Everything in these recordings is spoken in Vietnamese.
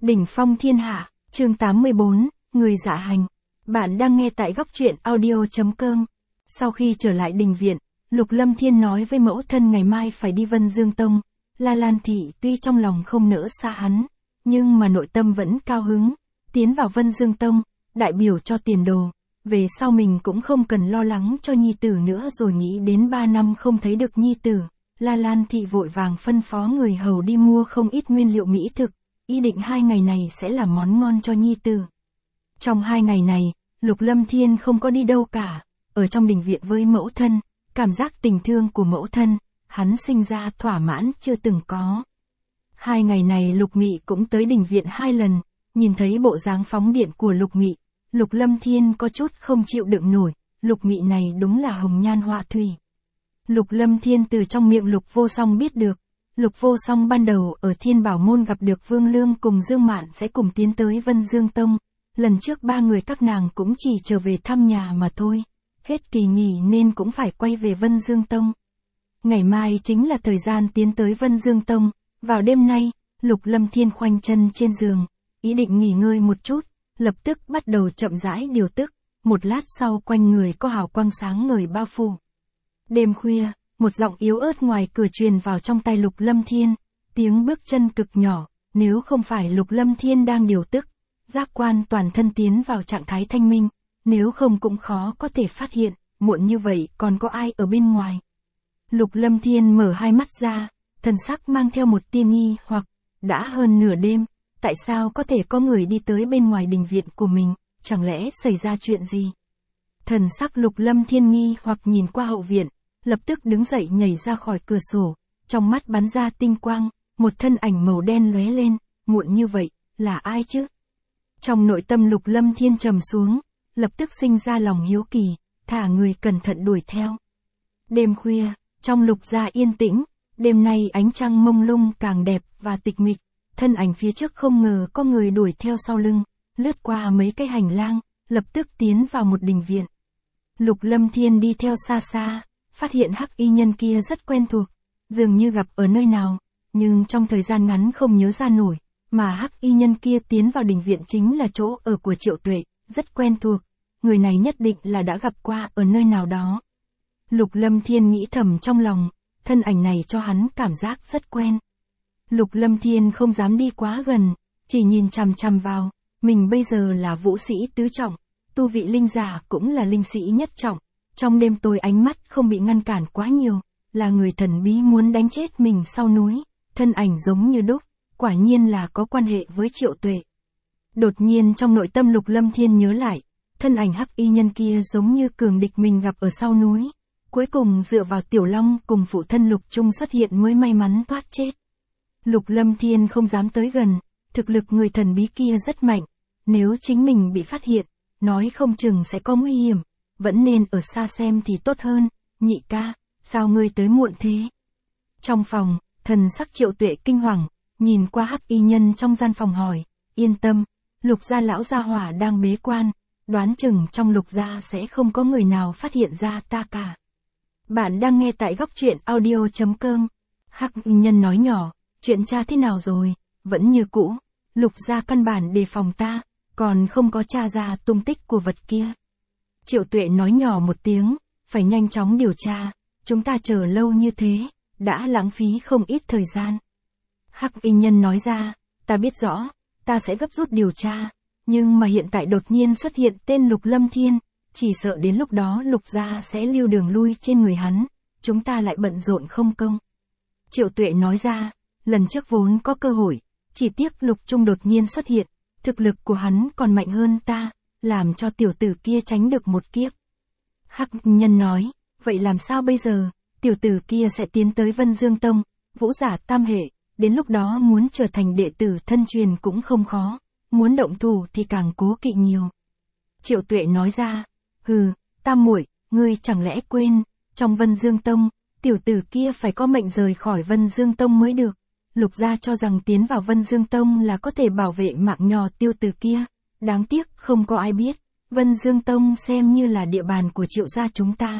Đỉnh phong thiên hạ, chương 84, người dạ hành. Bạn đang nghe tại góc truyện audio.com. Sau khi trở lại đình viện, Lục Lâm Thiên nói với mẫu thân ngày mai phải đi Vân Dương Tông. La Lan Thị tuy trong lòng không nỡ xa hắn, nhưng mà nội tâm vẫn cao hứng. Tiến vào Vân Dương Tông, đại biểu cho tiền đồ. Về sau mình cũng không cần lo lắng cho nhi tử nữa rồi nghĩ đến 3 năm không thấy được nhi tử. La Lan Thị vội vàng phân phó người hầu đi mua không ít nguyên liệu mỹ thực. Ý định 2 ngày này sẽ là món ngon cho nhi tử. Trong 2 ngày này, Lục Lâm Thiên không có đi đâu cả, ở trong đình viện với mẫu thân, cảm giác tình thương của mẫu thân, hắn sinh ra thỏa mãn chưa từng có. 2 ngày này Lục Mị cũng tới đình viện 2 lần, nhìn thấy bộ dáng phóng điện của Lục Mị, Lục Lâm Thiên có chút không chịu đựng nổi, Lục Mị này đúng là hồng nhan họa thủy. Lục Lâm Thiên từ trong miệng Lục Vô Song biết được, Lục Vô Song ban đầu ở Thiên Bảo Môn gặp được Vương Lương cùng Dương Mạn sẽ cùng tiến tới Vân Dương Tông. Lần trước 3 người các nàng cũng chỉ trở về thăm nhà mà thôi. Hết kỳ nghỉ nên cũng phải quay về Vân Dương Tông. Ngày mai chính là thời gian tiến tới Vân Dương Tông. Vào đêm nay, Lục Lâm Thiên khoanh chân trên giường, ý định nghỉ ngơi một chút, lập tức bắt đầu chậm rãi điều tức. Một lát sau quanh người có hào quang sáng ngời bao phủ. Đêm khuya, một giọng yếu ớt ngoài cửa truyền vào trong tai Lục Lâm Thiên, tiếng bước chân cực nhỏ, nếu không phải Lục Lâm Thiên đang điều tức, giác quan toàn thân tiến vào trạng thái thanh minh, nếu không cũng khó có thể phát hiện, muộn như vậy còn có ai ở bên ngoài. Lục Lâm Thiên mở hai mắt ra, thần sắc mang theo một tia nghi hoặc, đã hơn nửa đêm, tại sao có thể có người đi tới bên ngoài đình viện của mình, chẳng lẽ xảy ra chuyện gì? Thần sắc Lục Lâm Thiên nghi hoặc nhìn qua hậu viện, lập tức đứng dậy nhảy ra khỏi cửa sổ, trong mắt bắn ra tinh quang, một thân ảnh màu đen lóe lên, muộn như vậy, là ai chứ? Trong nội tâm Lục Lâm Thiên trầm xuống, lập tức sinh ra lòng hiếu kỳ, thả người cẩn thận đuổi theo. Đêm khuya, trong Lục gia yên tĩnh, đêm nay ánh trăng mông lung càng đẹp và tịch mịch, thân ảnh phía trước không ngờ có người đuổi theo sau lưng, lướt qua mấy cái hành lang, lập tức tiến vào một đình viện. Lục Lâm Thiên đi theo xa xa, phát hiện hắc y nhân kia rất quen thuộc, dường như gặp ở nơi nào, nhưng trong thời gian ngắn không nhớ ra nổi, mà hắc y nhân kia tiến vào đình viện chính là chỗ ở của Triệu Tuệ, rất quen thuộc, người này nhất định là đã gặp qua ở nơi nào đó. Lục Lâm Thiên nghĩ thầm trong lòng, thân ảnh này cho hắn cảm giác rất quen. Lục Lâm Thiên không dám đi quá gần, chỉ nhìn chằm chằm vào, mình bây giờ là vũ sĩ tứ trọng, tu vị linh giả cũng là linh sĩ nhất trọng. Trong đêm tối ánh mắt không bị ngăn cản quá nhiều, là người thần bí muốn đánh chết mình sau núi, thân ảnh giống như đúc, quả nhiên là có quan hệ với Triệu Tuệ. Đột nhiên trong nội tâm Lục Lâm Thiên nhớ lại, thân ảnh hắc y nhân kia giống như cường địch mình gặp ở sau núi, cuối cùng dựa vào Tiểu Long cùng phụ thân Lục Trung xuất hiện mới may mắn thoát chết. Lục Lâm Thiên không dám tới gần, thực lực người thần bí kia rất mạnh, nếu chính mình bị phát hiện, nói không chừng sẽ có nguy hiểm. Vẫn nên ở xa xem thì tốt hơn. Nhị ca, sao ngươi tới muộn thế? Trong phòng, thần sắc Triệu Tuệ kinh hoàng, nhìn qua hắc y nhân trong gian phòng hỏi, yên tâm, Lục gia lão gia hỏa đang bế quan, đoán chừng trong Lục gia sẽ không có người nào phát hiện ra ta cả. Bạn đang nghe tại góc truyện audio.com. Hắc y nhân nói nhỏ, chuyện cha thế nào rồi? Vẫn như cũ, Lục gia căn bản đề phòng ta, còn không có tra ra tung tích của vật kia. Triệu Tuệ nói nhỏ một tiếng, phải nhanh chóng điều tra, chúng ta chờ lâu như thế, đã lãng phí không ít thời gian. Hắc y nhân nói ra, ta biết rõ, ta sẽ gấp rút điều tra, nhưng mà hiện tại đột nhiên xuất hiện tên Lục Lâm Thiên, chỉ sợ đến lúc đó Lục gia sẽ lưu đường lui trên người hắn, chúng ta lại bận rộn không công. Triệu Tuệ nói ra, lần trước vốn có cơ hội, chỉ tiếc Lục Trung đột nhiên xuất hiện, thực lực của hắn còn mạnh hơn ta, làm cho tiểu tử kia tránh được một kiếp. Hắc nhân nói, vậy làm sao bây giờ, tiểu tử kia sẽ tiến tới Vân Dương Tông, vũ giả tam hệ, đến lúc đó muốn trở thành đệ tử thân truyền cũng không khó, muốn động thủ thì càng cố kỵ nhiều. Triệu Tuệ nói ra, tam muội, ngươi chẳng lẽ quên, trong Vân Dương Tông, tiểu tử kia phải có mệnh rời khỏi Vân Dương Tông mới được. Lục gia cho rằng tiến vào Vân Dương Tông là có thể bảo vệ mạng nhỏ tiêu tử kia. Đáng tiếc không có ai biết, Vân Dương Tông xem như là địa bàn của Triệu gia chúng ta,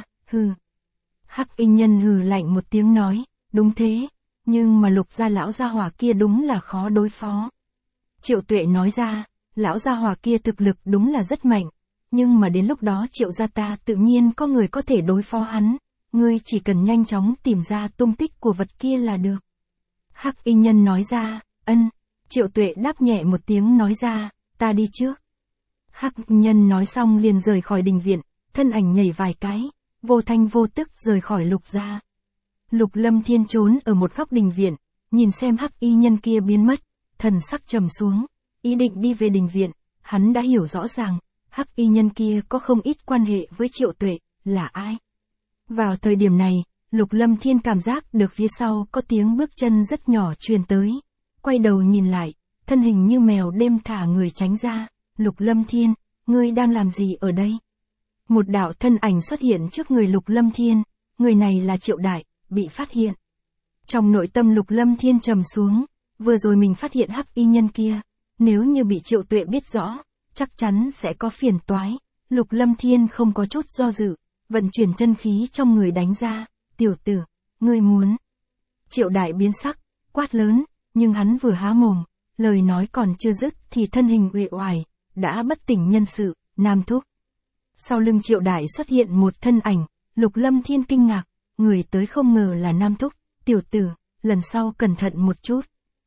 Hắc y nhân hừ lạnh một tiếng nói, đúng thế, nhưng mà Lục gia lão gia hỏa kia đúng là khó đối phó. Triệu Tuệ nói ra, lão gia hỏa kia thực lực đúng là rất mạnh, nhưng mà đến lúc đó Triệu gia ta tự nhiên có người có thể đối phó hắn, ngươi chỉ cần nhanh chóng tìm ra tung tích của vật kia là được. Hắc y nhân nói ra, ân. Triệu Tuệ đáp nhẹ một tiếng nói ra, ta đi trước. Hắc nhân nói xong liền rời khỏi đình viện, thân ảnh nhảy vài cái, vô thanh vô tức rời khỏi Lục gia. Lục Lâm Thiên trốn ở một góc đình viện, nhìn xem hắc y nhân kia biến mất, thần sắc trầm xuống, ý định đi về đình viện, hắn đã hiểu rõ ràng, hắc y nhân kia có không ít quan hệ với Triệu Tuệ, là ai. Vào thời điểm này, Lục Lâm Thiên cảm giác được phía sau có tiếng bước chân rất nhỏ truyền tới, quay đầu nhìn lại, thân hình như mèo đêm thả người tránh ra, Lục Lâm Thiên, ngươi đang làm gì ở đây? Một đạo thân ảnh xuất hiện trước người Lục Lâm Thiên, người này là Triệu Đại, bị phát hiện. Trong nội tâm Lục Lâm Thiên trầm xuống, vừa rồi mình phát hiện hắc y nhân kia, nếu như bị Triệu Tuệ biết rõ, chắc chắn sẽ có phiền toái. Lục Lâm Thiên không có chút do dự, vận chuyển chân khí trong người đánh ra, tiểu tử, ngươi muốn. Triệu Đại biến sắc, quát lớn, nhưng hắn vừa há mồm, lời nói còn chưa dứt thì thân hình uể oải, đã bất tỉnh nhân sự, Nam Thúc. Sau lưng Triệu Đại xuất hiện một thân ảnh, Lục Lâm Thiên kinh ngạc, người tới không ngờ là Nam Thúc, tiểu tử, lần sau cẩn thận một chút.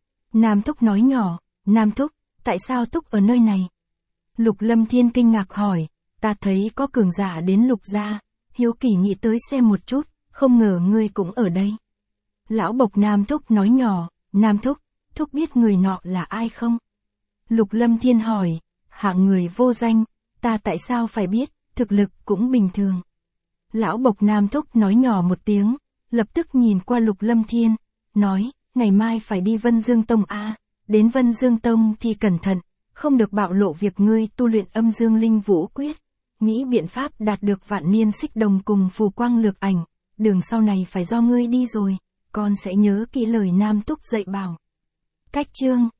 Nam Thúc nói nhỏ, Nam Thúc, tại sao Thúc ở nơi này? Lục Lâm Thiên kinh ngạc hỏi, ta thấy có cường giả đến Lục gia, hiếu kỳ nghĩ tới xem một chút, không ngờ ngươi cũng ở đây. Lão bộc Nam Thúc nói nhỏ, Nam Thúc, Thúc biết người nọ là ai không? Lục Lâm Thiên hỏi, hạng người vô danh, ta tại sao phải biết, thực lực cũng bình thường. Lão bộc Nam Thúc nói nhỏ một tiếng, lập tức nhìn qua Lục Lâm Thiên, nói, ngày mai phải đi Vân Dương Tông a, đến Vân Dương Tông thì cẩn thận, không được bạo lộ việc ngươi tu luyện Âm Dương Linh Vũ Quyết, nghĩ biện pháp đạt được Vạn Niên Xích Đồng cùng Phù Quang Lược Ảnh, đường sau này phải do ngươi đi rồi, con sẽ nhớ kỹ lời Nam Thúc dạy bảo. Cách chương